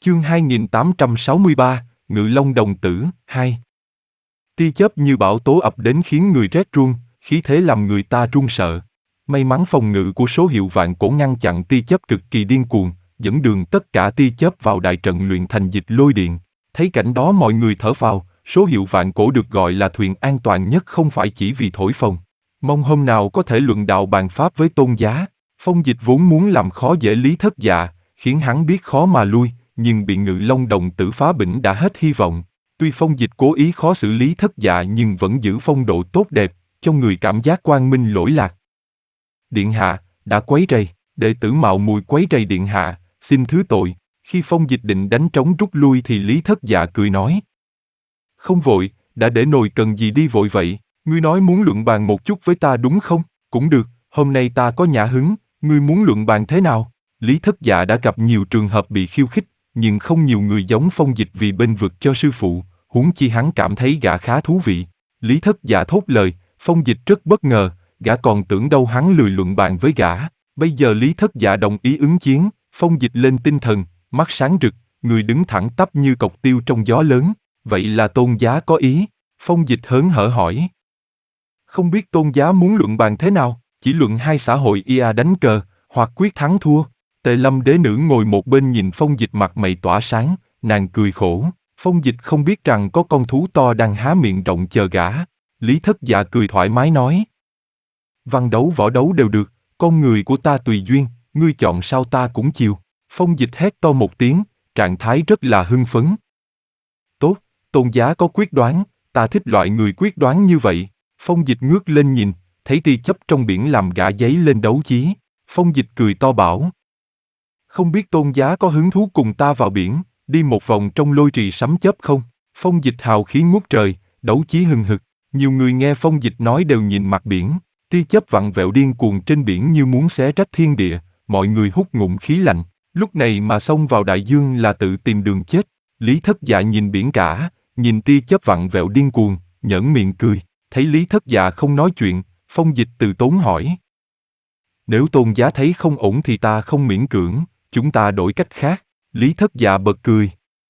Chương 2863, Ngự Long Đồng Tử, 2. Tia chớp như bão tố ập đến khiến người rét run, khí thế làm người ta run sợ. May mắn phòng ngự của số hiệu vạn cổ ngăn chặn tia chớp cực kỳ điên cuồng, dẫn đường tất cả tia chớp vào đại trận luyện thành dịch lôi điện. Thấy cảnh đó mọi người thở phào, số hiệu vạn cổ được gọi là thuyền an toàn nhất không phải chỉ vì thổi phồng. Mong hôm nào có thể luận đạo bàn pháp với Tôn Giá. Phong Dịch vốn muốn làm khó dễ Lý Thất Dạ, khiến hắn biết khó mà lui, nhưng bị Ngự Long Đồng Tử phá bỉnh đã hết hy vọng. Tuy Phong Dịch cố ý khó xử Lý Thất Dạ nhưng vẫn giữ phong độ tốt đẹp, cho người cảm giác quang minh lỗi lạc. Điện hạ, đã quấy rầy, đệ tử mạo muội quấy rầy điện hạ, xin thứ tội. Khi Phong Dịch định đánh trống rút lui thì Lý Thất Dạ cười nói. Không vội, đã để nồi cần gì đi vội vậy, ngươi nói muốn luận bàn một chút với ta đúng không? Cũng được, hôm nay ta có nhã hứng, ngươi muốn luận bàn thế nào? Lý Thất Dạ đã gặp nhiều trường hợp bị khiêu khích, nhưng không nhiều người giống Phong Dịch vì bênh vực cho sư phụ, huống chi hắn cảm thấy gã khá thú vị. Lý Thất Dạ thốt lời, Phong Dịch rất bất ngờ, gã còn tưởng đâu hắn lười luận bàn với gã. Bây giờ Lý Thất Dạ đồng ý ứng chiến, Phong Dịch lên tinh thần, mắt sáng rực, người đứng thẳng tắp như cọc tiêu trong gió lớn. Vậy là Tôn Giá có ý? Phong Dịch hớn hở hỏi. Không biết Tôn Giá muốn luận bàn thế nào, chỉ luận hai xã hội ia đánh cờ, hoặc quyết thắng thua. Tề Lâm đế nữ ngồi một bên nhìn Phong Dịch mặt mày tỏa sáng, nàng cười khổ. Phong Dịch không biết rằng có con thú to đang há miệng rộng chờ gã. Lý Thất Dạ cười thoải mái nói. Văn đấu võ đấu đều được, con người của ta tùy duyên, ngươi chọn sao ta cũng chiều. Phong Dịch hét to một tiếng, trạng thái rất là hưng phấn. Tốt, Tôn Giá có quyết đoán, ta thích loại người quyết đoán như vậy. Phong Dịch ngước lên nhìn, thấy tia chớp trong biển làm gã dấy lên đấu chí. Phong Dịch cười to bảo. Không biết Tôn Giá có hứng thú cùng ta vào biển, đi một vòng trong lôi trì sấm chớp không? Phong Dịch hào khí ngút trời, đấu chí hừng hực. Nhiều người nghe Phong Dịch nói đều nhìn mặt biển. Tia chớp vặn vẹo điên cuồng trên biển như muốn xé rách thiên địa, mọi người hút ngụm khí lạnh. Lúc này mà xông vào đại dương là tự tìm đường chết. Lý Thất Dạ nhìn biển cả, nhìn tia chớp vặn vẹo điên cuồng, nhởn miệng cười. Thấy Lý Thất Dạ không nói chuyện, Phong Dịch từ tốn hỏi. Nếu Tôn Giá thấy không ổn thì ta không miễn cưỡng, chúng ta đổi cách khác. Lý Thất Dạ bật cười.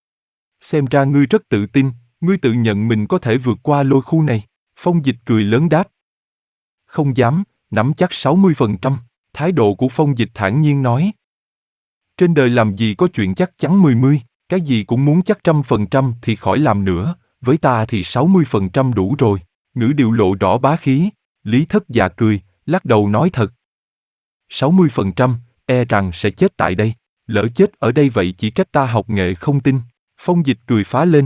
Xem ra ngươi rất tự tin, ngươi tự nhận mình có thể vượt qua lôi khu này. Phong Dịch cười lớn đáp. Không dám, nắm chắc 60%. Thái độ của Phong Dịch thản nhiên nói. Trên đời làm gì có chuyện chắc chắn 10, cái gì cũng muốn chắc 100% thì khỏi làm nữa, với ta thì 60% đủ rồi. Ngữ điệu lộ rõ bá khí. Lý Thất Dạ cười, lắc đầu nói thật. 60%, e rằng sẽ chết tại đây. Lỡ chết ở đây vậy chỉ trách ta học nghệ không tin. Phong Dịch cười phá lên.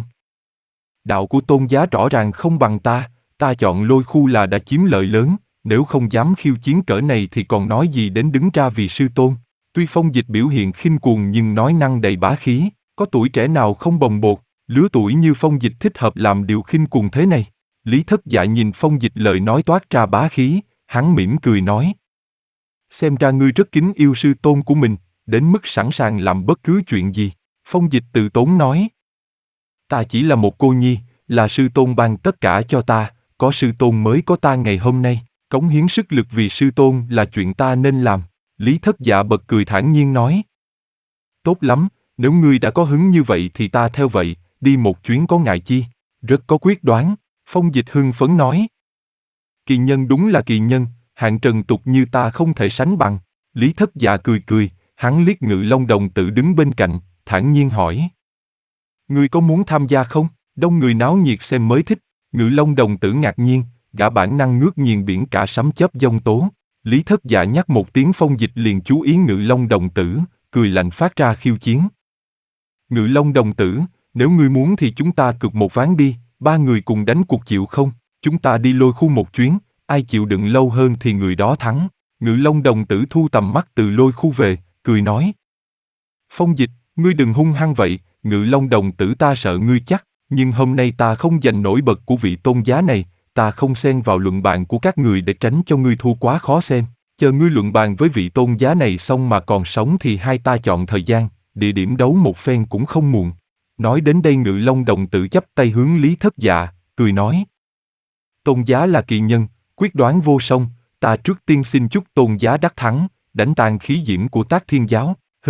Đạo của Tôn Giá rõ ràng không bằng ta chọn lôi khu là đã chiếm lợi lớn, nếu không dám khiêu chiến cỡ này thì còn nói gì đến đứng ra vì sư tôn. Tuy Phong Dịch biểu hiện khinh cuồng nhưng nói năng đầy bá khí, có tuổi trẻ nào không bồng bột, lứa tuổi như Phong Dịch thích hợp làm điều khinh cuồng thế này. Lý Thất Dạ nhìn Phong Dịch lời nói toát ra bá khí, hắn mỉm cười nói. Xem ra ngươi rất kính yêu sư tôn của mình, đến mức sẵn sàng làm bất cứ chuyện gì. Phong Dịch từ tốn nói. Ta chỉ là một cô nhi, là sư tôn ban tất cả cho ta, có sư tôn mới có ta ngày hôm nay, cống hiến sức lực vì sư tôn là chuyện ta nên làm. Lý Thất Dạ bật cười thản nhiên nói. Tốt lắm, nếu ngươi đã có hứng như vậy thì ta theo vậy, đi một chuyến có ngại chi, rất có quyết đoán. Phong Dịch hưng phấn nói. Kỳ nhân đúng là kỳ nhân, hạng trần tục như ta không thể sánh bằng. Lý Thất Dạ cười cười, hắn liếc Ngự Long Đồng Tử đứng bên cạnh, thản nhiên hỏi. Ngươi có muốn tham gia không? Đông người náo nhiệt xem mới thích. Ngự Long Đồng Tử ngạc nhiên, gã bản năng ngước nhìn biển cả sấm chớp giông tố. Lý Thất Dạ nhắc một tiếng Phong Dịch liền chú ý Ngự Long Đồng Tử, cười lạnh phát ra khiêu chiến. Ngự Long Đồng Tử, nếu ngươi muốn thì chúng ta cược một ván đi, ba người cùng đánh cuộc chịu không? Chúng ta đi lôi khu một chuyến, ai chịu đựng lâu hơn thì người đó thắng. Ngự Long Đồng Tử thu tầm mắt từ lôi khu về, cười nói. Phong Dịch, ngươi đừng hung hăng vậy, Ngự Long Đồng Tử ta sợ ngươi chắc, nhưng hôm nay ta không giành nổi bật của vị Tôn Giá này, ta không xen vào luận bàn của các người để tránh cho ngươi thua quá khó xem. Chờ ngươi luận bàn với vị Tôn Giá này xong mà còn sống thì hai ta chọn thời gian, địa điểm đấu một phen cũng không muộn. Nói đến đây Ngự Long Đồng Tử chắp tay hướng Lý Thất Dạ, cười nói. Tôn Giá là kỳ nhân, quyết đoán vô song, ta trước tiên xin chúc Tôn Giá đắc thắng, đánh tan khí diễm của Tác Thiên Giáo. Hừ,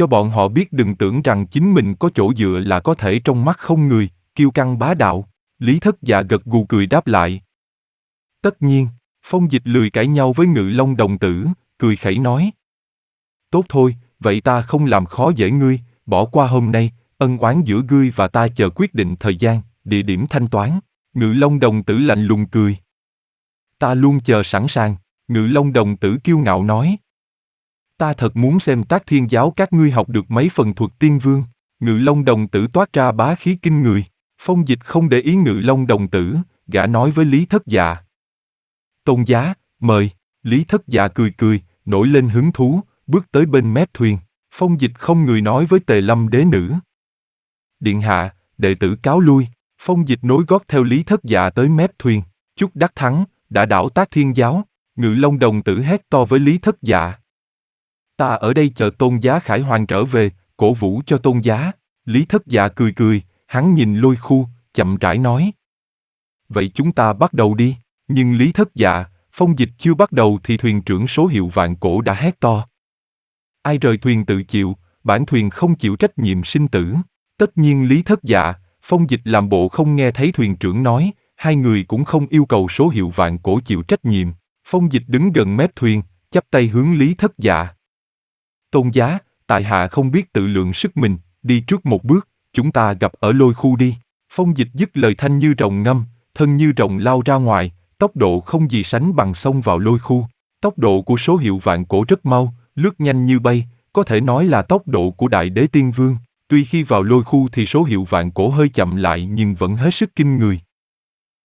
cho bọn họ biết đừng tưởng rằng chính mình có chỗ dựa là có thể trong mắt không người, kiêu căng bá đạo. Lý Thất Dạ gật gù cười đáp lại. Tất nhiên, Phong Dịch lười cãi nhau với Ngự Long đồng tử, cười khẩy nói. Tốt thôi, vậy ta không làm khó dễ ngươi, bỏ qua hôm nay, ân oán giữa ngươi và ta chờ quyết định thời gian, địa điểm thanh toán. Ngự Long đồng tử lạnh lùng cười. Ta luôn chờ sẵn sàng, Ngự Long đồng tử kiêu ngạo nói. Ta thật muốn xem Tác Thiên giáo các ngươi học được mấy phần thuật tiên vương. Ngự Long đồng tử toát ra bá khí kinh người. Phong Dịch không để ý Ngự Long đồng tử, gã nói với Lý Thất Dạ. Tôn giá, mời. Lý Thất Dạ cười cười, nổi lên hứng thú, bước tới bên mép thuyền. Phong Dịch không người nói với Tề Lâm đế nữ. Điện hạ, đệ tử cáo lui. Phong Dịch nối gót theo Lý Thất Dạ tới mép thuyền. Chúc đắc thắng, đã đảo Tác Thiên giáo. Ngự Long đồng tử hét to với Lý Thất Dạ. Ta ở đây chờ Tôn giá Khải Hoàn trở về, cổ vũ cho Tôn giá. Lý Thất Dạ cười cười, hắn nhìn Lôi Khu, chậm rãi nói. Vậy chúng ta bắt đầu đi. Nhưng Lý Thất Dạ, Phong Dịch chưa bắt đầu thì thuyền trưởng số hiệu Vạn Cổ đã hét to. Ai rời thuyền tự chịu, bản thuyền không chịu trách nhiệm sinh tử. Tất nhiên Lý Thất Dạ, Phong Dịch làm bộ không nghe thấy thuyền trưởng nói, hai người cũng không yêu cầu số hiệu Vạn Cổ chịu trách nhiệm. Phong Dịch đứng gần mép thuyền, chắp tay hướng Lý Thất Dạ. Tôn giá, tại hạ không biết tự lượng sức mình, đi trước một bước, chúng ta gặp ở Lôi Khu đi. Phong Dịch dứt lời thanh như rồng ngâm, thân như rồng lao ra ngoài, tốc độ không gì sánh bằng xông vào Lôi Khu. Tốc độ của số hiệu Vạn Cổ rất mau, lướt nhanh như bay, có thể nói là tốc độ của Đại Đế Tiên Vương. Tuy khi vào Lôi Khu thì số hiệu Vạn Cổ hơi chậm lại nhưng vẫn hết sức kinh người.